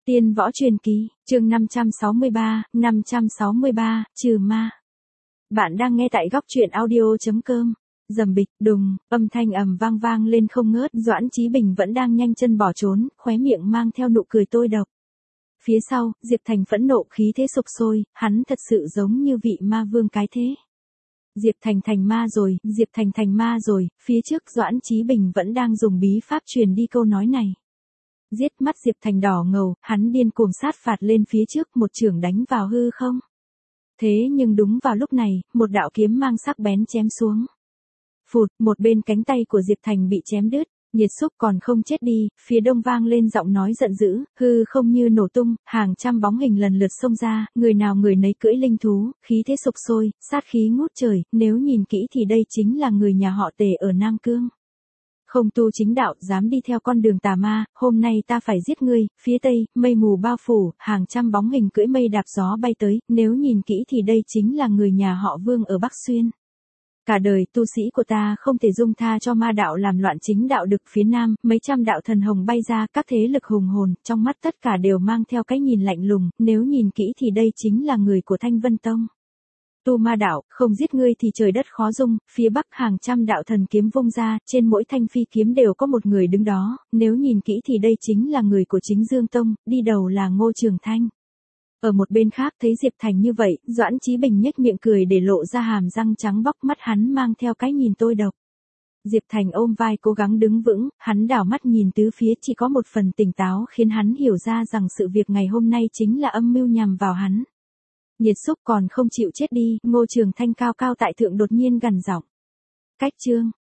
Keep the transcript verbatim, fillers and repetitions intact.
Tiên võ truyền kỳ, chương năm trăm sáu mươi ba, năm trăm sáu mươi ba, trừ ma. Bạn đang nghe tại góc truyện audio chấm com. Rầm bịch, đùng, âm thanh ầm vang vang lên không ngớt, Doãn Chí Bình vẫn đang nhanh chân bỏ trốn, khóe miệng mang theo nụ cười tôi độc. Phía sau, Diệp Thành phẫn nộ khí thế sục sôi, hắn thật sự giống như vị ma vương cái thế. Diệp Thành thành ma rồi, Diệp Thành thành ma rồi, phía trước Doãn Chí Bình vẫn đang dùng bí pháp truyền đi câu nói này. Giết, mắt Diệp Thành đỏ ngầu, hắn điên cuồng sát phạt lên phía trước, một chưởng đánh vào hư không. Thế nhưng đúng vào lúc này, một đạo kiếm mang sắc bén chém xuống. Phụt, một bên cánh tay của Diệp Thành bị chém đứt, Nhiệt Xúc còn không chết đi, phía đông vang lên giọng nói giận dữ, hư không như nổ tung, hàng trăm bóng hình lần lượt xông ra, người nào người nấy cưỡi linh thú, khí thế sục sôi, sát khí ngút trời, nếu nhìn kỹ thì đây chính là người nhà họ Tề ở Nam Cương. Không tu chính đạo, dám đi theo con đường tà ma, hôm nay ta phải giết ngươi. Phía tây, mây mù bao phủ, hàng trăm bóng hình cưỡi mây đạp gió bay tới, nếu nhìn kỹ thì đây chính là người nhà họ Vương ở Bắc Xuyên. Cả đời, tu sĩ của ta không thể dung tha cho ma đạo làm loạn chính đạo đực phía nam, mấy trăm đạo thần hồng bay ra, các thế lực hùng hồn, trong mắt tất cả đều mang theo cái nhìn lạnh lùng, nếu nhìn kỹ thì đây chính là người của Thanh Vân Tông. Tu ma đạo, không giết ngươi thì trời đất khó dung, phía bắc hàng trăm đạo thần kiếm vung ra, trên mỗi thanh phi kiếm đều có một người đứng đó, nếu nhìn kỹ thì đây chính là người của Chính Dương Tông, đi đầu là Ngô Trường Thanh. Ở một bên khác thấy Diệp Thành như vậy, Doãn Chí Bình nhếch miệng cười để lộ ra hàm răng trắng bóc, mắt hắn mang theo cái nhìn tôi độc. Diệp Thành ôm vai cố gắng đứng vững, hắn đảo mắt nhìn tứ phía, chỉ có một phần tỉnh táo khiến hắn hiểu ra rằng sự việc ngày hôm nay chính là âm mưu nhằm vào hắn. Nhiệt Xúc còn không chịu chết đi, Ngô Trường Thanh cao cao tại thượng đột nhiên gằn giọng. Cách chương,